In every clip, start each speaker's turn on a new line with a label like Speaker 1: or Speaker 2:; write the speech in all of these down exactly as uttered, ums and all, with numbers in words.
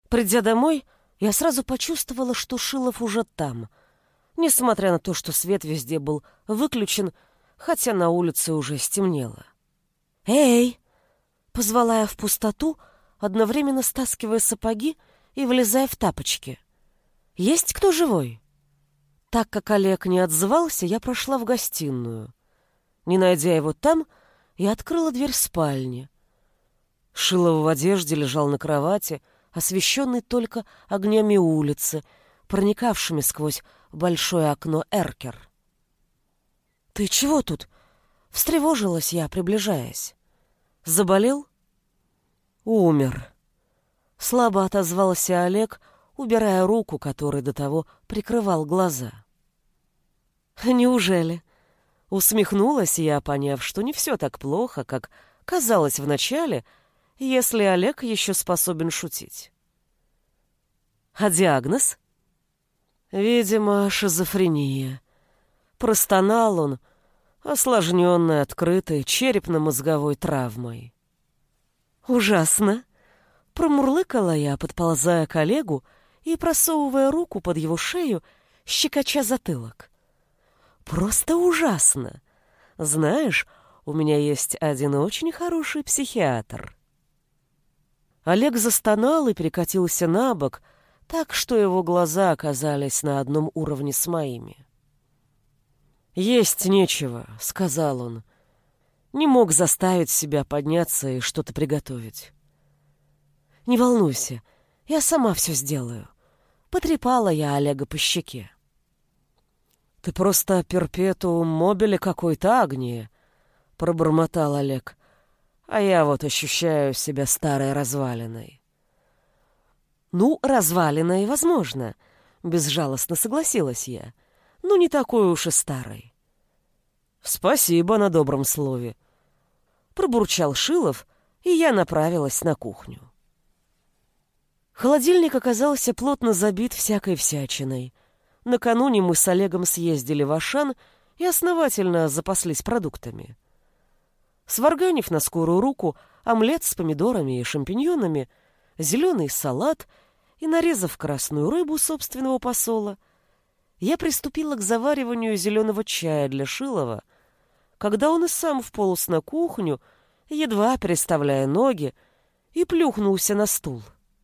Speaker 1: Придя домой, я сразу почувствовала, что Шилов уже там, несмотря на то, что свет везде был выключен, хотя на улице уже стемнело. «Эй!» — позвала я в пустоту, одновременно стаскивая сапоги и влезая в тапочки. «Есть кто живой?» Так как Олег не отзывался, я прошла в гостиную. Не найдя его там, я открыла дверь спальни. Шилов в одежде лежал на кровати, освещенный только огнями улицы, проникавшими сквозь большое окно эркер. «Ты чего тут?» — встревожилась я, приближаясь. «Заболел?» «Умер», — слабо отозвался Олег, убирая руку, которой до того прикрывал глаза. «Неужели?» — усмехнулась я, поняв, что не все так плохо, как казалось вначале, если Олег еще способен шутить. «А диагноз?» «Видимо, шизофрения». Простонал он, осложненный открытой черепно-мозговой травмой. «Ужасно!» — промурлыкала я, подползая к Олегу и просовывая руку под его шею, щекоча затылок. «Просто ужасно! Знаешь, у меня есть один очень хороший психиатр». Олег застонал и перекатился на бок, так что его глаза оказались на одном уровне с моими. «Есть нечего», — сказал он. Не мог заставить себя подняться и что-то приготовить. «Не волнуйся, я сама все сделаю». Потрепала я Олега по щеке. «Ты просто перпетуум мобиле какой-то, Агния», — пробормотал Олег. «А я вот ощущаю себя старой развалиной». «Ну, развалиной, возможно», — безжалостно согласилась я. «Ну, не такой уж и старой». «Спасибо на добром слове», — пробурчал Шилов, и я направилась на кухню. Холодильник оказался плотно забит всякой всячиной. Накануне мы с Олегом съездили в Ашан и основательно запаслись продуктами. Сварганив на скорую руку омлет с помидорами и шампиньонами, зеленый салат и нарезав красную рыбу собственного посола, я приступила к завариванию зеленого чая для Шилова, когда он и сам вполз на кухню, едва переставляя ноги, и плюхнулся на стул.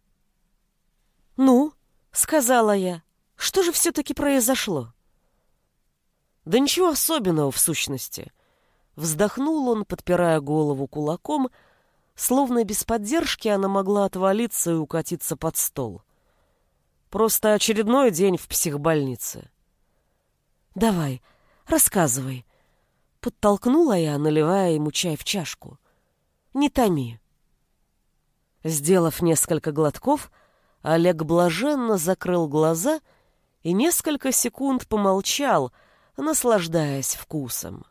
Speaker 1: «Ну?» — сказала я. «Что же все-таки произошло?» «Да ничего особенного в сущности». Вздохнул он, подпирая голову кулаком, словно без поддержки она могла отвалиться и укатиться под стол. «Просто очередной день в психбольнице». «Давай, рассказывай», — подтолкнула я, наливая ему чай в чашку. «Не томи». Сделав несколько глотков, Олег блаженно закрыл глаза и несколько секунд помолчал, наслаждаясь вкусом.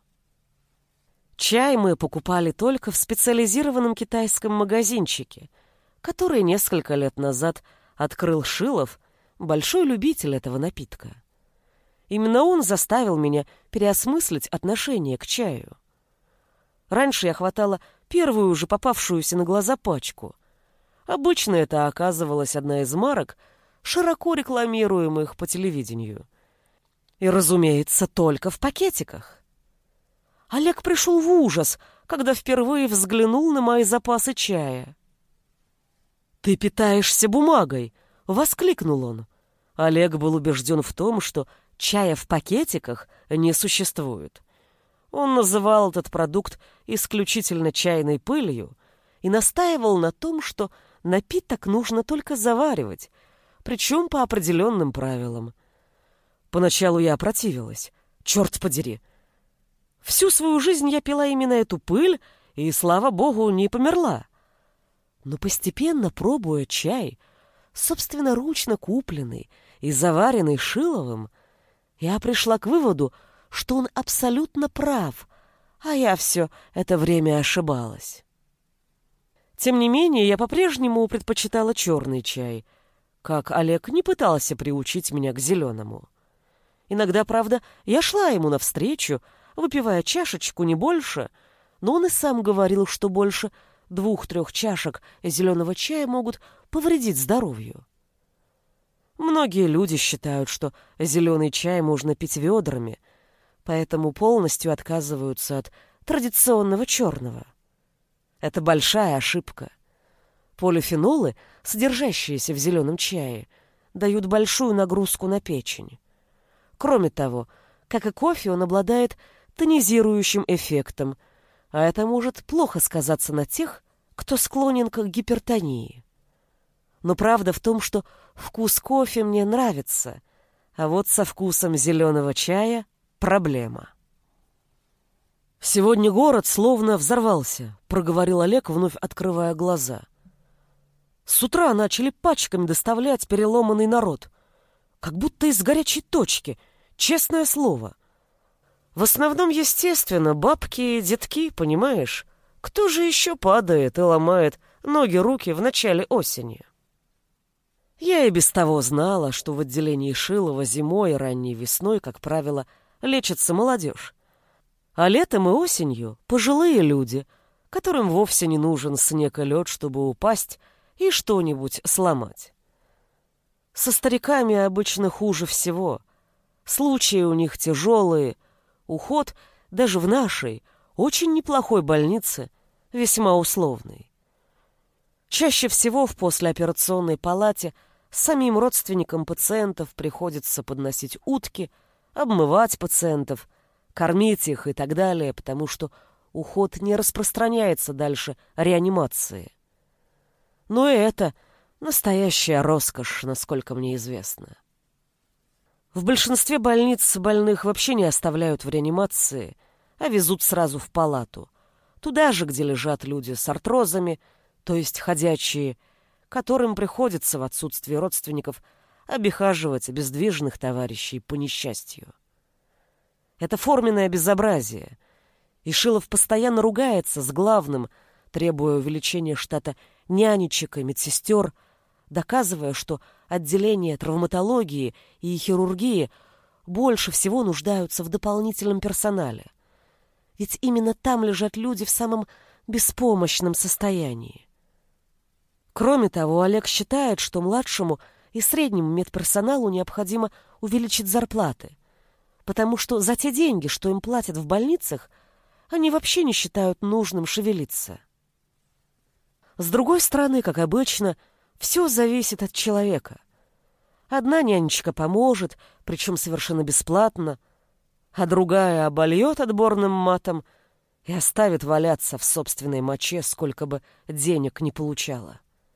Speaker 1: Чай мы покупали только в специализированном китайском магазинчике, который несколько лет назад открыл Шилов, большой любитель этого напитка. Именно он заставил меня переосмыслить отношение к чаю. Раньше я хватала первую же попавшуюся на глаза пачку. Обычно это оказывалась одна из марок, широко рекламируемых по телевидению. И, разумеется, только в пакетиках. Олег пришел в ужас, когда впервые взглянул на мои запасы чая. «Ты питаешься бумагой!» — воскликнул он. Олег был убежден в том, что чая в пакетиках не существует. Он называл этот продукт исключительно чайной пылью и настаивал на том, что напиток нужно только заваривать, причем по определенным правилам. Поначалу я противилась. Черт подери! Всю свою жизнь я пила именно эту пыль и, слава богу, не померла. Но постепенно, пробуя чай, собственноручно купленный и заваренный Шиловым, я пришла к выводу, что он абсолютно прав, а я все это время ошибалась. Тем не менее, я по-прежнему предпочитала черный чай, как Олег не пытался приучить меня к зеленому. Иногда, правда, я шла ему навстречу, выпивая чашечку не больше, но он и сам говорил, что больше двух-трех чашек зеленого чая могут повредить здоровью. Многие люди считают, что зеленый чай можно пить ведрами, поэтому полностью отказываются от традиционного черного. Это большая ошибка. Полифенолы, содержащиеся в зеленом чае, дают большую нагрузку на печень. Кроме того, как и кофе, он обладает тонизирующим эффектом, а это может плохо сказаться на тех, кто склонен к гипертонии. Но правда в том, что вкус кофе мне нравится, а вот со вкусом зеленого чая проблема. «Сегодня город словно взорвался», — проговорил Олег, вновь открывая глаза. «С утра начали пачками доставлять переломанный народ. Как будто из горячей точки, честное слово. В основном, естественно, бабки и детки, понимаешь? Кто же еще падает и ломает ноги-руки в начале осени?» Я и без того знала, что в отделении Шилова зимой и ранней весной, как правило, лечится молодежь. А летом и осенью пожилые люди, которым вовсе не нужен снег и лед, чтобы упасть и что-нибудь сломать. Со стариками обычно хуже всего. Случаи у них тяжелые, уход даже в нашей, очень неплохой больнице, весьма условный. Чаще всего в послеоперационной палате самим родственникам пациентов приходится подносить утки, обмывать пациентов, кормить их и так далее, потому что уход не распространяется дальше реанимации. Но и это настоящая роскошь, насколько мне известно. В большинстве больниц больных вообще не оставляют в реанимации, а везут сразу в палату. Туда же, где лежат люди с артрозами, то есть ходячие, которым приходится в отсутствие родственников обихаживать бездвижных товарищей по несчастью. Это форменное безобразие, и Шилов постоянно ругается с главным, требуя увеличения штата нянечек и медсестер, доказывая, что отделения травматологии и хирургии больше всего нуждаются в дополнительном персонале. Ведь именно там лежат люди в самом беспомощном состоянии. Кроме того, Олег считает, что младшему и среднему медперсоналу необходимо увеличить зарплаты, потому что за те деньги, что им платят в больницах, они вообще не считают нужным шевелиться. С другой стороны, как обычно, все зависит от человека. Одна нянечка поможет, причем совершенно бесплатно, а другая обольет отборным матом и оставит валяться в собственной моче, сколько бы денег не получала.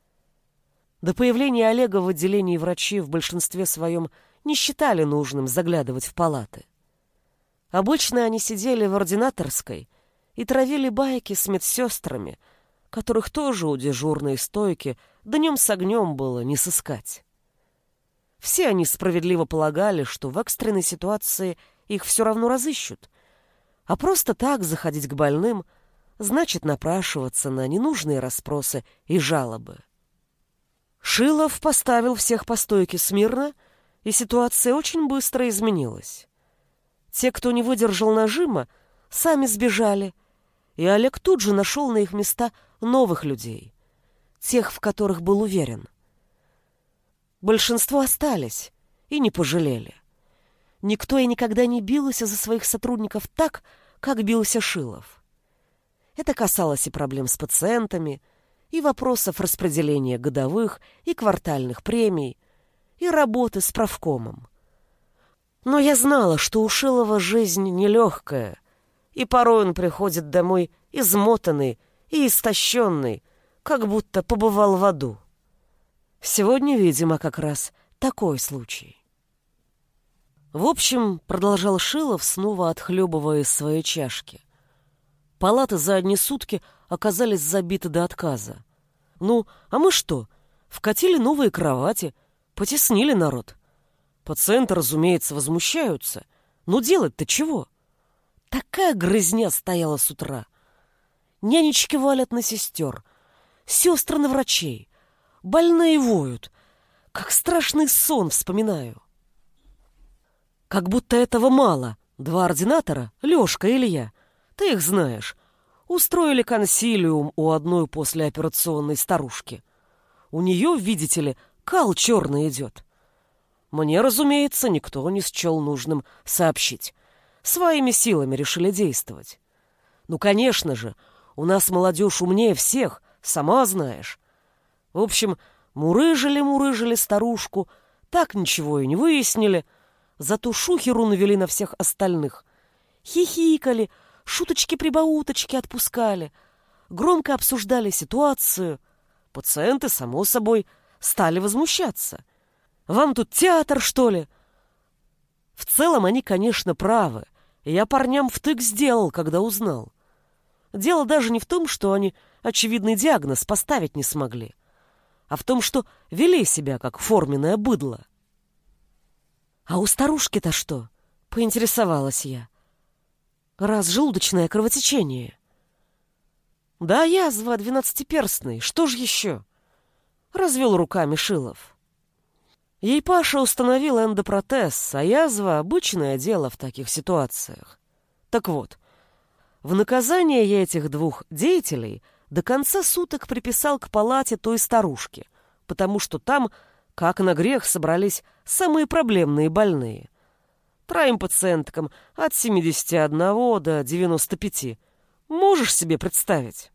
Speaker 1: До появления Олега в отделении врачи в большинстве своем не считали нужным заглядывать в палаты. Обычно они сидели в ординаторской и травили байки с медсестрами, которых тоже у дежурной стойки днем с огнем было не сыскать. Все они справедливо полагали, что в экстренной ситуации их все равно разыщут, а просто так заходить к больным значит напрашиваться на ненужные расспросы и жалобы. Шилов поставил всех по стойке смирно, и ситуация очень быстро изменилась. Те, кто не выдержал нажима, сами сбежали, и Олег тут же нашел на их места новых людей, тех, в которых был уверен. Большинство остались и не пожалели. Никто и никогда не бился за своих сотрудников так, как бился Шилов. Это касалось и проблем с пациентами, и вопросов распределения годовых и квартальных премий, и работы с правкомом. Но я знала, что у Шилова жизнь нелегкая, и порой он приходит домой измотанный и истощенный, как будто побывал в аду. Сегодня, видимо, как раз такой случай. В общем, продолжал Шилов, снова отхлебывая из своей чашки, палаты за одни сутки оказались забиты до отказа. Ну, а мы что? Вкатили новые кровати, потеснили народ. Пациенты, разумеется, возмущаются. Но делать-то чего? Такая грызня стояла с утра. Нянечки валят на сестер, сестры на врачей, больные воют. Как страшный сон вспоминаю. Как будто этого мало. Два ординатора, Лёшка и Илья, ты их знаешь. устроили консилиум у одной послеоперационной старушки. У нее, видите ли, кал черный идет. Мне, разумеется, никто не счел нужным сообщить. Своими силами решили действовать. Ну, конечно же, у нас молодежь умнее всех, сама знаешь. В общем, мурыжили-мурыжили старушку, так ничего и не выяснили, зато шухеру навели на всех остальных. Хихикали, шуточки-прибауточки отпускали, громко обсуждали ситуацию. Пациенты, само собой, стали возмущаться. «Вам тут театр, что ли?» В целом они, конечно, правы. Я парням втык сделал, когда узнал. Дело даже не в том, что они очевидный диагноз поставить не смогли, а в том, что вели себя как форменное быдло. «А у старушки-то что?» — поинтересовалась я. «Раз желудочное кровотечение». «Да язва двенадцатиперстной, что ж еще?» — развел руками Шилов. Ей Паша установил эндопротез, а язва — обычное дело в таких ситуациях. Так вот, в наказание я этих двух деятелей до конца суток приписал к палате той старушки, потому что там, как на грех, собрались самые проблемные больные. Троим пациенткам от семидесяти одного до девяноста пяти. Можешь себе представить?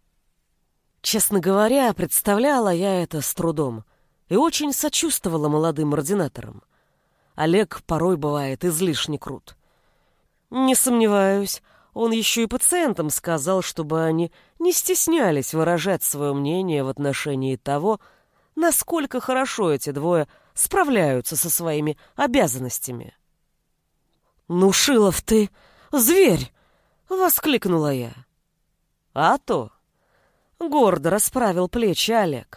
Speaker 1: Честно говоря, представляла я это с трудом и очень сочувствовала молодым ординаторам. Олег порой бывает излишне крут. Не сомневаюсь, он еще и пациентам сказал, чтобы они не стеснялись выражать свое мнение в отношении того, насколько хорошо эти двое справляются со своими обязанностями. «Ну, Шилов, ты зверь!» — воскликнула я. «А то!» — гордо расправил плечи Олег.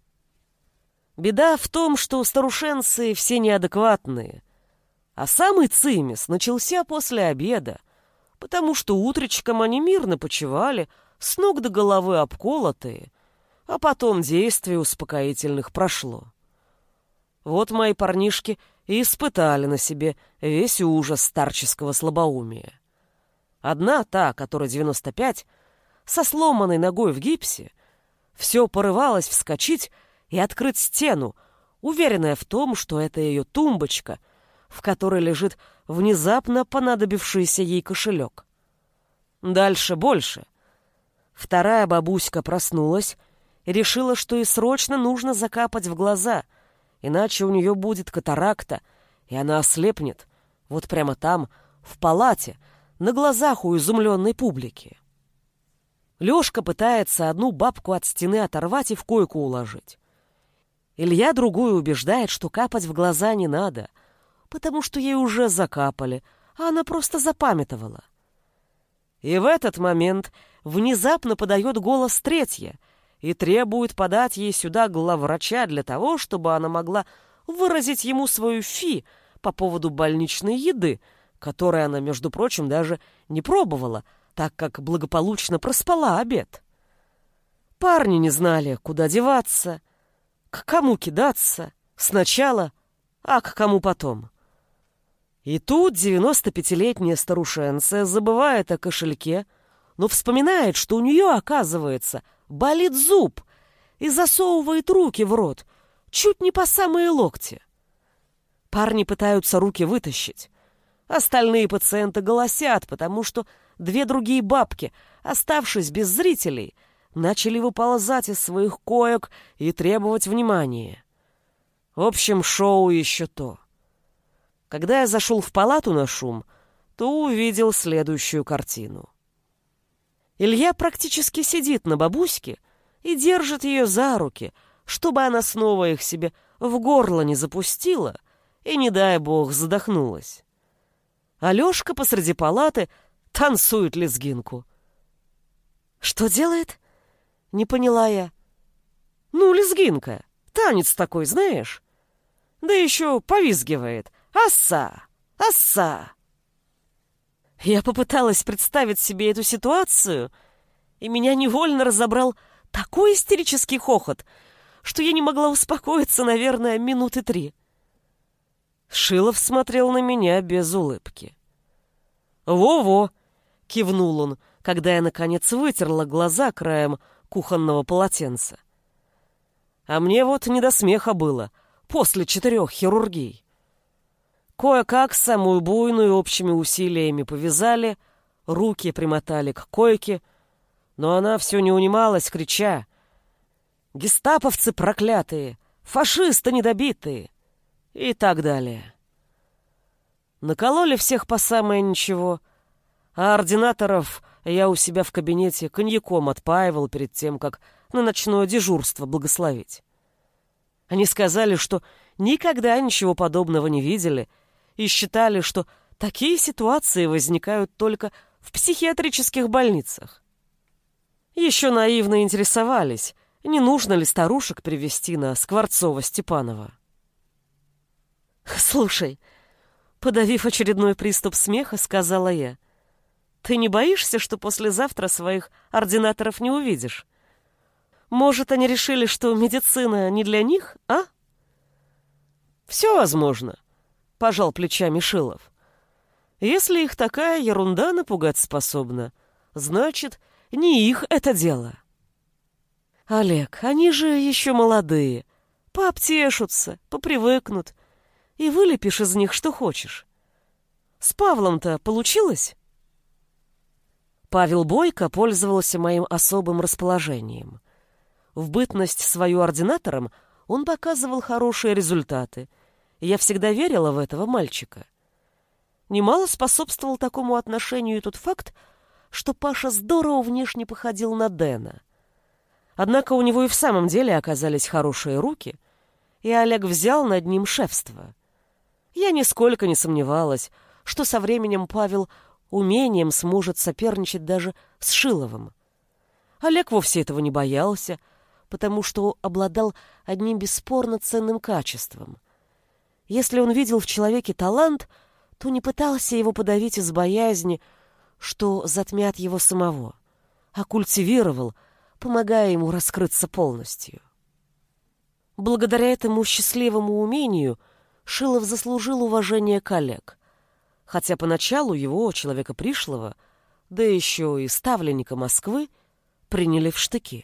Speaker 1: Беда в том, что старушенцы все неадекватные, а самый цимес начался после обеда, потому что утречком они мирно почивали, с ног до головы обколотые, а потом действие успокоительных прошло. Вот мои парнишки и испытали на себе весь ужас старческого слабоумия. Одна, та, которая девяносто пять, со сломанной ногой в гипсе, все порывалась вскочить и открыть стену, уверенная в том, что это ее тумбочка, в которой лежит внезапно понадобившийся ей кошелек. Дальше больше. Вторая бабуська проснулась и решила, что ей срочно нужно закапать в глаза, иначе у нее будет катаракта, и она ослепнет, вот прямо там, в палате, на глазах у изумленной публики. Лёшка пытается одну бабку от стены оторвать и в койку уложить. Илья другую убеждает, что капать в глаза не надо, потому что ей уже закапали, а она просто запамятовала. И в этот момент внезапно подает голос третья и требует подать ей сюда главврача для того, чтобы она могла выразить ему свою фи по поводу больничной еды, которой она, между прочим, даже не пробовала, так как благополучно проспала обед. Парни не знали, куда деваться, к кому кидаться сначала, а к кому потом. И тут девяностопятилетняя старушенция забывает о кошельке, но вспоминает, что у нее, оказывается, болит зуб, и засовывает руки в рот, чуть не по самые локти. Парни пытаются руки вытащить. Остальные пациенты голосят, потому что две другие бабки, оставшись без зрителей, начали выползать из своих коек и требовать внимания. В общем, шоу еще то. Когда я зашел в палату на шум, то увидел следующую картину. Илья практически сидит на бабуське и держит ее за руки, чтобы она снова их себе в горло не запустила и, не дай бог, задохнулась. Алешка посреди палаты танцует лезгинку. «Что делает?» — не поняла я. «Ну, лезгинка. Танец такой, знаешь? Да еще повизгивает. Асса! Асса!» Я попыталась представить себе эту ситуацию, и меня невольно разобрал такой истерический хохот, что я не могла успокоиться, наверное, минуты три. Шилов смотрел на меня без улыбки. «Во-во!» — кивнул он, когда я, наконец, вытерла глаза краем кухонного полотенца. А мне вот не до смеха было после четырех хирургий. Кое-как самую буйную общими усилиями повязали, руки примотали к койке, но она все не унималась, крича: «Гестаповцы проклятые! Фашисты недобитые!» и так далее. Накололи всех по самое ничего, а ординаторов я у себя в кабинете коньяком отпаивал перед тем, как на ночное дежурство благословить. Они сказали, что никогда ничего подобного не видели и считали, что такие ситуации возникают только в психиатрических больницах. Еще наивно интересовались, не нужно ли старушек привезти на Скворцова-Степанова. «Слушай», подавив очередной приступ смеха, сказала я, «ты не боишься, что послезавтра своих ординаторов не увидишь? Может, они решили, что медицина не для них, а?» «Все возможно», — пожал плечами Шилов. «Если их такая ерунда напугать способна, значит, не их это дело». «Олег, они же еще молодые, пообтешутся, попривыкнут, и вылепишь из них что хочешь. С Павлом-то получилось?» Павел Бойко пользовался моим особым расположением. В бытность свою ординатором он показывал хорошие результаты, и я всегда верила в этого мальчика. Немало способствовал такому отношению и тот факт, что Паша здорово внешне походил на Дэна. Однако у него и в самом деле оказались хорошие руки, и Олег взял над ним шефство. Я нисколько не сомневалась, что со временем Павел умением сможет соперничать даже с Шиловым. Олег вовсе этого не боялся, потому что обладал одним бесспорно ценным качеством. Если он видел в человеке талант, то не пытался его подавить из боязни, что затмят его самого, а культивировал, помогая ему раскрыться полностью. Благодаря этому счастливому умению Шилов заслужил уважение коллег, хотя поначалу его, человека пришлого, да еще и ставленника Москвы, приняли в штыки.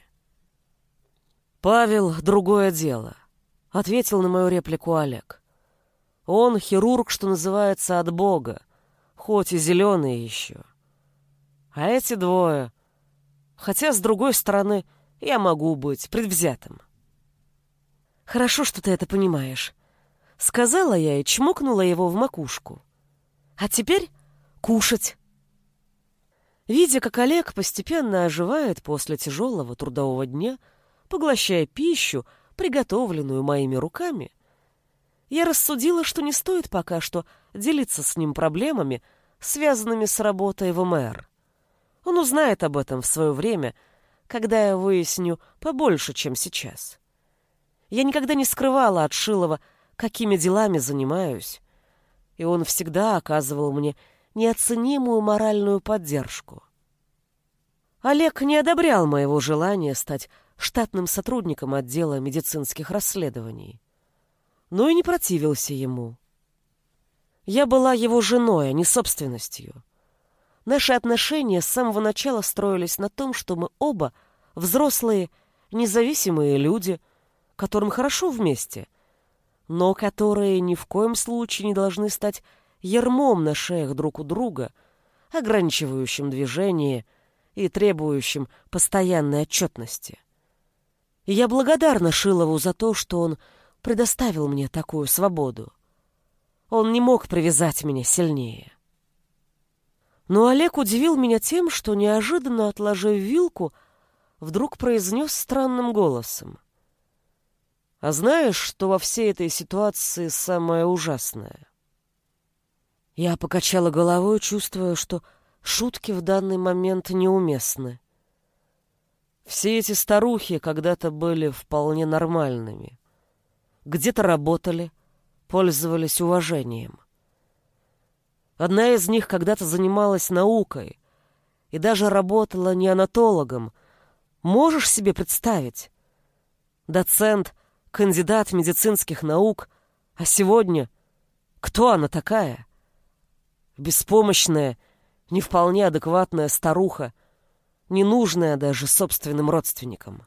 Speaker 1: «Павел — другое дело», — ответил на мою реплику Олег. «Он хирург, что называется, от Бога, хоть и зеленый еще. А эти двое... Хотя, с другой стороны, я могу быть предвзятым». «Хорошо, что ты это понимаешь», — сказала я и чмокнула его в макушку. «А теперь кушать». Видя, как Олег постепенно оживает после тяжелого трудового дня, поглощая пищу, приготовленную моими руками, я рассудила, что не стоит пока что делиться с ним проблемами, связанными с работой в эм эр. Он узнает об этом в свое время, когда я выясню побольше, чем сейчас. Я никогда не скрывала от Шилова, какими делами занимаюсь, и он всегда оказывал мне неоценимую моральную поддержку. Олег не одобрял моего желания стать штатным сотрудником отдела медицинских расследований, но и не противился ему. Я была его женой, а не собственностью. Наши отношения с самого начала строились на том, что мы оба взрослые, независимые люди, которым хорошо вместе, но которые ни в коем случае не должны стать ярмом на шеях друг у друга, ограничивающим движение и требующим постоянной отчетности. И я благодарна Шилову за то, что он предоставил мне такую свободу. Он не мог привязать меня сильнее. Но Олег удивил меня тем, что, неожиданно отложив вилку, вдруг произнес странным голосом: «А знаешь, что во всей этой ситуации самое ужасное?» Я покачала головой, чувствуя, что шутки в данный момент неуместны. Все эти старухи когда-то были вполне нормальными. Где-то работали, пользовались уважением. Одна из них когда-то занималась наукой и даже работала неонатологом. Можешь себе представить? Доцент, кандидат медицинских наук, а сегодня кто она такая? Беспомощная, не вполне адекватная старуха, ненужное даже собственным родственникам.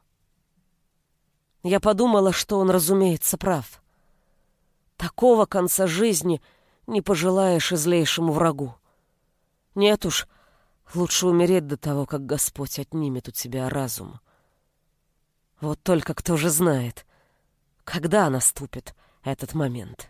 Speaker 1: Я подумала, что он, разумеется, прав. Такого конца жизни не пожелаешь и злейшему врагу. Нет уж, лучше умереть до того, как Господь отнимет у тебя разум. Вот только кто же знает, когда наступит этот момент.